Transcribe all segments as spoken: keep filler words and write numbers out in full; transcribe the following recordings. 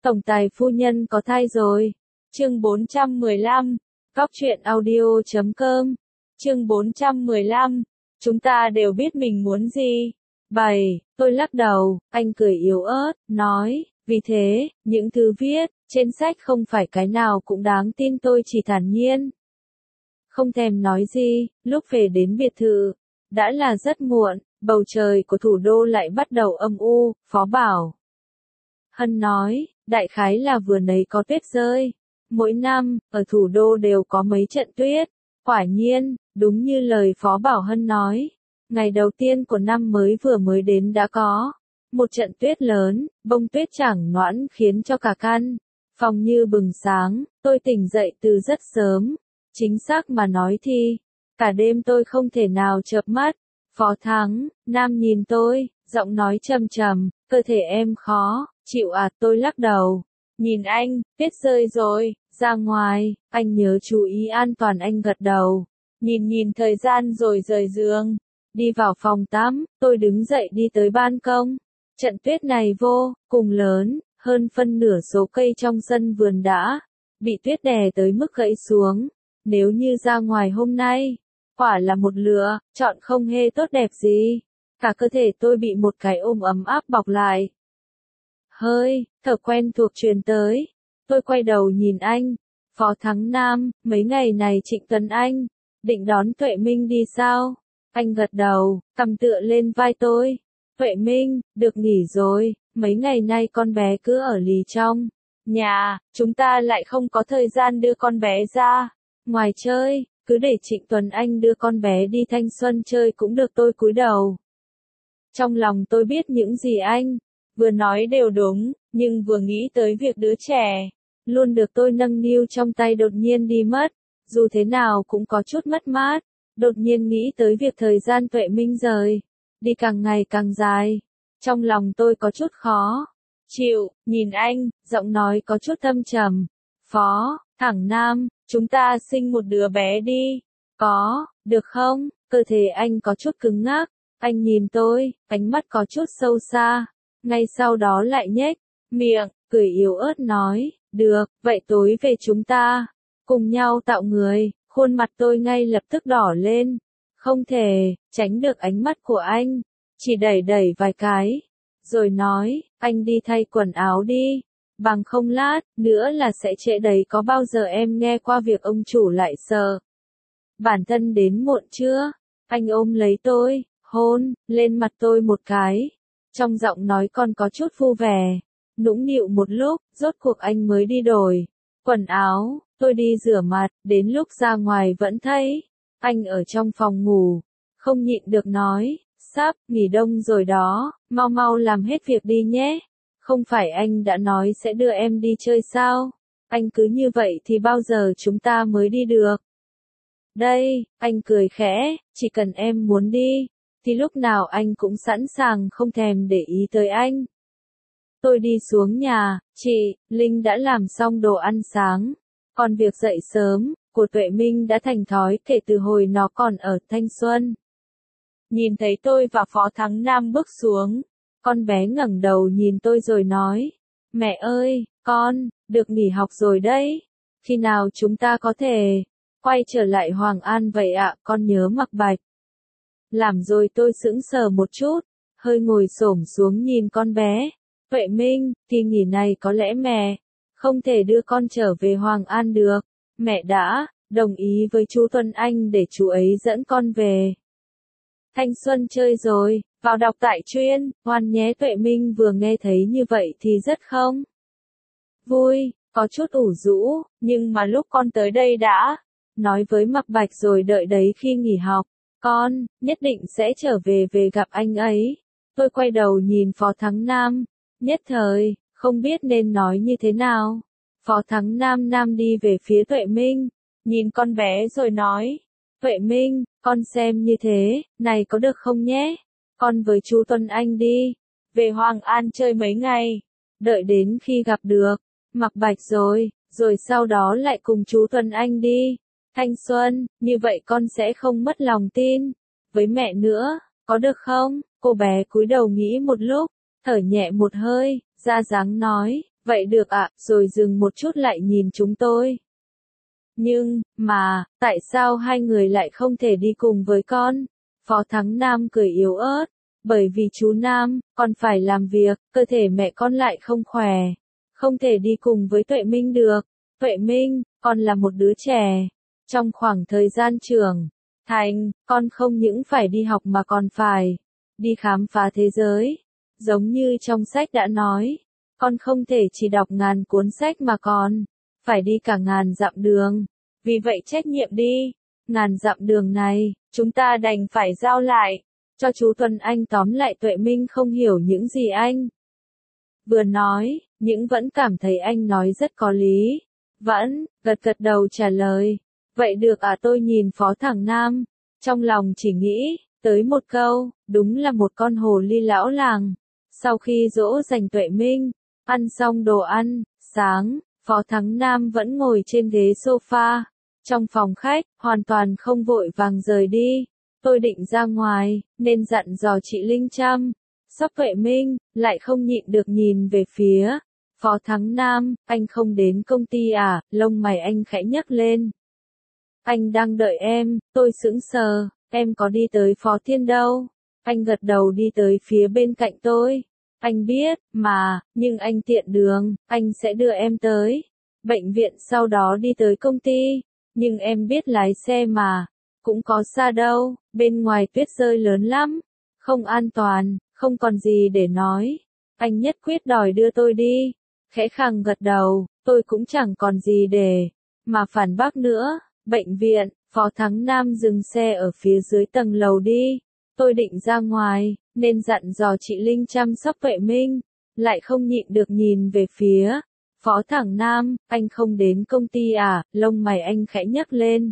Tổng tài phu nhân có thai rồi. Chương bốn trăm mười lăm, Cóc truyện audio chấm com. Chương bốn trăm mười lăm, chúng ta đều biết mình muốn gì. Bảy, tôi lắc đầu, anh cười yếu ớt, nói, vì thế, những thứ viết trên sách không phải cái nào cũng đáng tin. Tôi chỉ thản nhiên, không thèm nói gì. Lúc về đến biệt thự, đã là rất muộn, bầu trời của thủ đô lại bắt đầu âm u. Phó Bảo Hân nói, đại khái là vừa nãy có tuyết rơi. Mỗi năm, ở thủ đô đều có mấy trận tuyết. Quả nhiên, đúng như lời Phó Bảo Hân nói, ngày đầu tiên của năm mới vừa mới đến đã có một trận tuyết lớn, bông tuyết chẳng noãn khiến cho cả căn phòng như bừng sáng. Tôi tỉnh dậy từ rất sớm, chính xác mà nói thì cả đêm tôi không thể nào chợp mắt. Phó Thắng Nam nhìn tôi, giọng nói trầm trầm, cơ thể em khó chịu à? Tôi lắc đầu, nhìn anh, tuyết rơi rồi, ra ngoài, anh nhớ chú ý an toàn. Anh gật đầu, nhìn nhìn thời gian rồi rời giường, đi vào phòng tắm. Tôi đứng dậy đi tới ban công. Trận tuyết này vô cùng lớn, hơn phân nửa số cây trong sân vườn đã bị tuyết đè tới mức gãy xuống. Nếu như ra ngoài hôm nay, quả là một lựa chọn không hề tốt đẹp gì. Cả cơ thể tôi bị một cái ôm ấm áp bọc lại. Hơi thở quen thuộc truyền tới. Tôi quay đầu nhìn anh. Phó Thắng Nam, mấy ngày này Trịnh Tuấn Anh định đón Tuệ Minh đi sao? Anh gật đầu, cầm tựa lên vai tôi. Tuệ Minh, được nghỉ rồi, mấy ngày nay con bé cứ ở lì trong nhà, chúng ta lại không có thời gian đưa con bé ra ngoài chơi, cứ để Trịnh Tuấn Anh đưa con bé đi thanh xuân chơi cũng được. Tôi cúi đầu. Trong lòng tôi biết những gì anh vừa nói đều đúng, nhưng vừa nghĩ tới việc đứa trẻ luôn được tôi nâng niu trong tay đột nhiên đi mất, dù thế nào cũng có chút mất mát. Đột nhiên nghĩ tới việc thời gian Tuệ Minh rời đi càng ngày càng dài, trong lòng tôi có chút khó chịu. Nhìn anh, giọng nói có chút thâm trầm. Phó Thắng Nam, chúng ta sinh một đứa bé đi, có được không? Cơ thể anh có chút cứng ngắc. Anh nhìn tôi, ánh mắt có chút sâu xa, ngay sau đó lại nhếch miệng, cười yếu ớt nói, được, vậy tối về chúng ta cùng nhau tạo người. Khuôn mặt tôi ngay lập tức đỏ lên, không thể tránh được ánh mắt của anh, chỉ đẩy đẩy vài cái, rồi nói, anh đi thay quần áo đi, bằng không lát nữa là sẽ trễ đấy. Có bao giờ em nghe qua việc ông chủ lại sợ bản thân đến muộn chưa? Anh ôm lấy tôi, hôn lên mặt tôi một cái, trong giọng nói còn có chút vu vẻ. Nũng nịu một lúc, rốt cuộc anh mới đi đổi quần áo. Tôi đi rửa mặt, đến lúc ra ngoài vẫn thấy anh ở trong phòng ngủ, không nhịn được nói, sắp nghỉ đông rồi đó, mau mau làm hết việc đi nhé. Không phải anh đã nói sẽ đưa em đi chơi sao? Anh cứ như vậy thì bao giờ chúng ta mới đi được? Đây, anh cười khẽ, chỉ cần em muốn đi, thì lúc nào anh cũng sẵn sàng, không thèm để ý tới anh. Tôi đi xuống nhà, chị Linh đã làm xong đồ ăn sáng. Còn việc dậy sớm của Tuệ Minh đã thành thói kể từ hồi nó còn ở thanh xuân. Nhìn thấy tôi và Phó Thắng Nam bước xuống, con bé ngẩng đầu nhìn tôi rồi nói, mẹ ơi, con được nghỉ học rồi đấy. Khi nào chúng ta có thể quay trở lại Hoàng An vậy ạ? Con nhớ Mặc Bạch làm rồi. Tôi sững sờ một chút, hơi ngồi xổm xuống nhìn con bé. Tuệ Minh, kỳ nghỉ này có lẽ mẹ không thể đưa con trở về Hoàng An được. Mẹ đã đồng ý với chú Tuấn Anh để chú ấy dẫn con về thanh xuân chơi rồi, vào đọc tại truyện ngoan nhé. Tuệ Minh vừa nghe thấy như vậy thì rất không vui, có chút ủ rũ, nhưng mà lúc con tới đây đã nói với Mặc Bạch rồi, đợi đấy khi nghỉ học, con nhất định sẽ trở về về gặp anh ấy. Tôi quay đầu nhìn Phó Thắng Nam, nhất thời không biết nên nói như thế nào. Phó Thắng Nam Nam đi về phía Tuệ Minh, nhìn con bé rồi nói, Tuệ Minh, con xem như thế này có được không nhé? Con với chú Tuấn Anh đi về Hoàng An chơi mấy ngày, đợi đến khi gặp được Mặc Bạch rồi, rồi sau đó lại cùng chú Tuấn Anh đi thanh xuân, như vậy con sẽ không mất lòng tin với mẹ nữa, có được không? Cô bé cúi đầu nghĩ một lúc, thở nhẹ một hơi, ra dáng nói, Vậy được ạ, rồi dừng một chút lại nhìn chúng tôi. Nhưng, mà, tại sao hai người lại không thể đi cùng với con? Phó Thắng Nam cười yếu ớt. Bởi vì chú Nam, con phải làm việc, cơ thể mẹ con lại không khỏe. Không thể đi cùng với Tuệ Minh được. Tuệ Minh, con là một đứa trẻ. Trong khoảng thời gian trưởng thành, con không những phải đi học mà còn phải đi khám phá thế giới. Giống như trong sách đã nói, con không thể chỉ đọc ngàn cuốn sách mà còn phải đi cả ngàn dặm đường. Vì vậy trách nhiệm đi, ngàn dặm đường này, chúng ta đành phải giao lại cho chú Tuấn Anh. Tóm lại Tuệ Minh không hiểu những gì anh vừa nói, nhưng vẫn cảm thấy anh nói rất có lý. Vẫn, gật gật đầu trả lời. Vậy được à, tôi nhìn Phó Thắng Nam, trong lòng chỉ nghĩ tới một câu, đúng là một con hồ ly lão làng. Sau khi dỗ dành Tuệ Minh, ăn xong đồ ăn sáng, Phó Thắng Nam vẫn ngồi trên ghế sofa trong phòng khách, hoàn toàn không vội vàng rời đi. Tôi định ra ngoài, nên dặn dò chị Linh chăm sóc Tuệ Minh, lại không nhịn được nhìn về phía Phó Thắng Nam. Anh không đến công ty à? Lông mày anh khẽ nhấc lên. Anh đang đợi em. Tôi sững sờ. Em có đi tới Phó Thiên đâu? Anh gật đầu đi tới phía bên cạnh tôi. Anh biết, mà, nhưng anh tiện đường, anh sẽ đưa em tới bệnh viện, sau đó đi tới công ty. Nhưng em biết lái xe mà, cũng có xa đâu, bên ngoài tuyết rơi lớn lắm, không an toàn, không còn gì để nói. Anh nhất quyết đòi đưa tôi đi. Khẽ khàng gật đầu, tôi cũng chẳng còn gì để mà phản bác nữa. Bệnh viện, Phó Thắng Nam dừng xe ở phía dưới tầng lầu đi. Tôi định ra ngoài, nên dặn dò chị Linh chăm sóc Tuệ Minh, lại không nhịn được nhìn về phía Phó Thắng Nam. Anh không đến công ty à? Lông mày anh khẽ nhấc lên.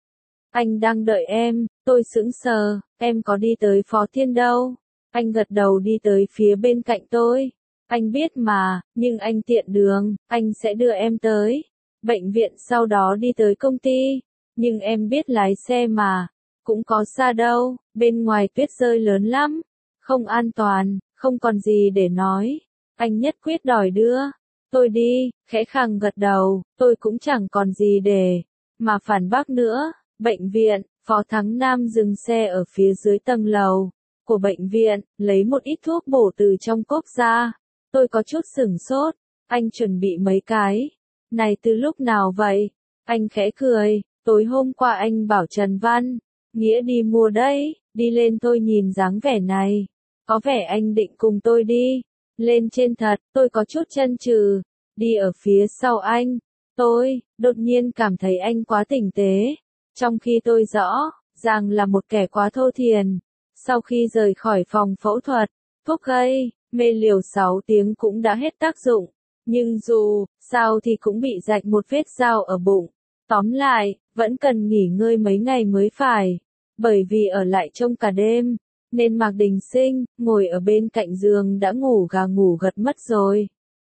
Anh đang đợi em. Tôi sững sờ. Em có đi tới Phó Thiên đâu? Anh gật đầu đi tới phía bên cạnh tôi. Anh biết mà, nhưng anh tiện đường, anh sẽ đưa em tới bệnh viện, sau đó đi tới công ty. Nhưng em biết lái xe mà, cũng có xa đâu, bên ngoài tuyết rơi lớn lắm, không an toàn, không còn gì để nói. Anh nhất quyết đòi đưa tôi đi. Khẽ khàng gật đầu, tôi cũng chẳng còn gì để mà phản bác nữa. Bệnh viện, Phó Thắng Nam dừng xe ở phía dưới tầng lầu của bệnh viện, lấy một ít thuốc bổ từ trong cốc ra. Tôi có chút sửng sốt. Anh chuẩn bị mấy cái này từ lúc nào vậy? Anh khẽ cười. Tối hôm qua anh bảo Trần Văn Nghĩa đi mua đấy. Đi lên. Tôi nhìn dáng vẻ này, có vẻ anh định cùng tôi đi lên trên thật. Tôi có chút chần chừ, đi ở phía sau anh. Tôi đột nhiên cảm thấy anh quá tinh tế, trong khi tôi rõ ràng là một kẻ quá thô thiển. Sau khi rời khỏi phòng phẫu thuật, thuốc gây mê liều sáu tiếng cũng đã hết tác dụng, nhưng dù sao thì cũng bị rạch một vết dao ở bụng. Tóm lại, vẫn cần nghỉ ngơi mấy ngày mới phải. Bởi vì ở lại trông cả đêm, nên Mạc Đình Sinh ngồi ở bên cạnh giường đã ngủ gà ngủ gật mất rồi.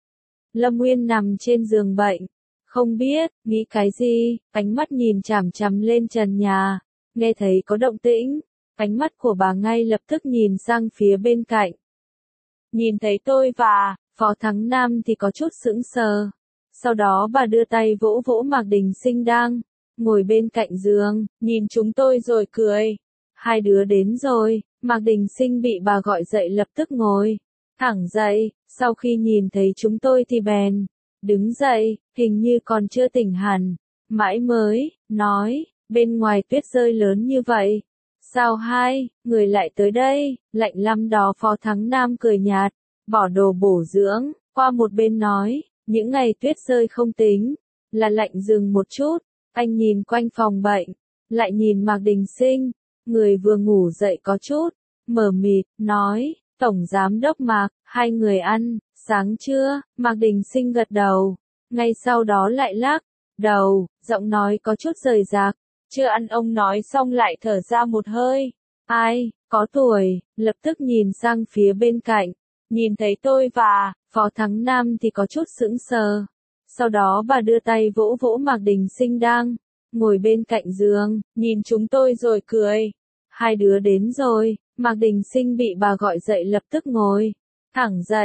Lâm Nguyên nằm trên giường bệnh, không biết nghĩ cái gì, ánh mắt nhìn chằm chằm lên trần nhà, nghe thấy có động tĩnh, ánh mắt của bà ngay lập tức nhìn sang phía bên cạnh. Nhìn thấy tôi và Phó Thắng Nam thì có chút sững sờ. Sau đó bà đưa tay vỗ vỗ Mạc Đình Sinh đang ngồi bên cạnh giường, nhìn chúng tôi rồi cười. Hai đứa đến rồi. Mạc Đình Sinh bị bà gọi dậy lập tức ngồi thẳng dậy, sau khi nhìn thấy chúng tôi thì bèn đứng dậy, hình như còn chưa tỉnh hẳn, mãi mới nói, bên ngoài tuyết rơi lớn như vậy, sao hai người lại tới đây? Lạnh lắm đó. Phó Thắng Nam cười nhạt, bỏ đồ bổ dưỡng qua một bên nói, những ngày tuyết rơi không tính là lạnh. Dừng một chút, anh nhìn quanh phòng bệnh, lại nhìn Mạc Đình Sinh, người vừa ngủ dậy có chút mờ mịt, nói, Tổng Giám đốc Mạc, hai người ăn sáng chưa? Mạc Đình Sinh gật đầu, ngay sau đó lại lắc đầu, giọng nói có chút rời rạc. Chưa ăn. Ông nói xong lại thở ra một hơi. Ai, có tuổi, lập tức nhìn sang phía bên cạnh, nhìn thấy tôi và Phó Thắng Nam thì có chút sững sờ. Sau đó bà đưa tay vỗ vỗ Mạc Đình Sinh đang ngồi bên cạnh giường, nhìn chúng tôi rồi cười. Hai đứa đến rồi. Mạc Đình Sinh bị bà gọi dậy lập tức ngồi thẳng dậy,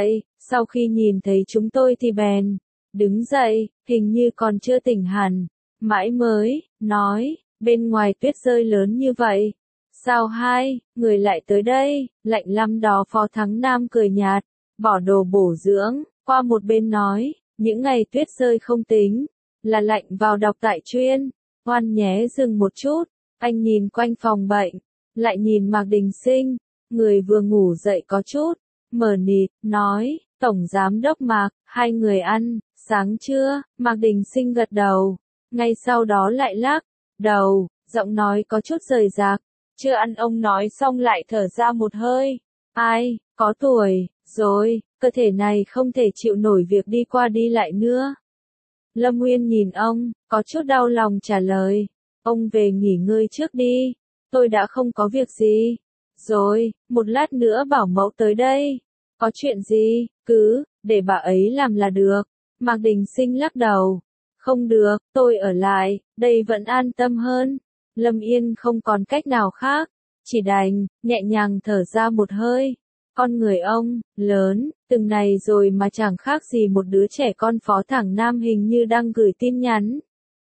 Sau khi nhìn thấy chúng tôi thì bèn, đứng dậy, hình như còn chưa tỉnh hẳn, mãi mới, nói, bên ngoài tuyết rơi lớn như vậy. Sao hai, người lại tới đây, lạnh lắm đó. Phó Thắng Nam cười nhạt, bỏ đồ bổ dưỡng, qua một bên nói, những ngày tuyết rơi không tính, là lạnh vào đọc tại chuyên, ngoan nhé. Dừng một chút, anh nhìn quanh phòng bệnh, lại nhìn Mạc Đình Sinh, người vừa ngủ dậy có chút, mờ mịt, nói, Tổng Giám Đốc Mạc, hai người ăn, sáng chưa? Mạc Đình Sinh gật đầu, ngay sau đó lại lắc đầu, giọng nói có chút rời rạc, chưa ăn. Ông nói xong lại thở ra một hơi, ai, có tuổi, rồi, cơ thể này không thể chịu nổi việc đi qua đi lại nữa. Lâm Nguyên nhìn ông, có chút đau lòng trả lời, ông về nghỉ ngơi trước đi, tôi đã không có việc gì. Rồi, một lát nữa bảo mẫu tới đây. Có chuyện gì, cứ, để bà ấy làm là được. Mạc Đình Sinh lắc đầu. Không được, tôi ở lại, đây vẫn an tâm hơn. Lâm Yên không còn cách nào khác, chỉ đành, nhẹ nhàng thở ra một hơi. Con người ông, lớn, từng này rồi mà chẳng khác gì một đứa trẻ con. Phó Thẳng Nam hình như đang gửi tin nhắn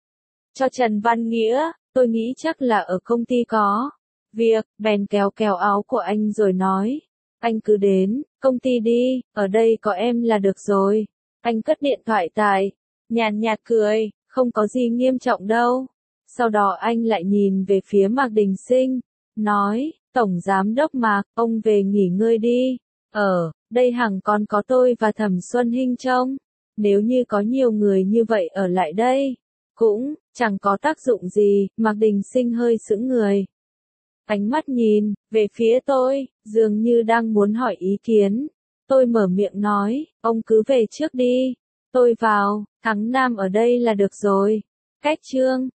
cho Trần Văn Nghĩa, tôi nghĩ chắc là ở công ty có việc, bèn kéo kéo áo của anh rồi nói, anh cứ đến công ty đi, ở đây có em là được rồi. Anh cất điện thoại tại, nhàn nhạt cười, không có gì nghiêm trọng đâu. Sau đó anh lại nhìn về phía Mạc Đình Sinh, nói, Tổng Giám Đốc Mạc, ông về nghỉ ngơi đi, ở đây hằng còn có tôi và Thẩm Xuân Hinh trông. Nếu như có nhiều người như vậy ở lại đây, cũng chẳng có tác dụng gì. Mạc Đình Sinh hơi sững người, ánh mắt nhìn về phía tôi, dường như đang muốn hỏi ý kiến. Tôi mở miệng nói, ông cứ về trước đi, tôi vào, Thắng Nam ở đây là được rồi. Cách chương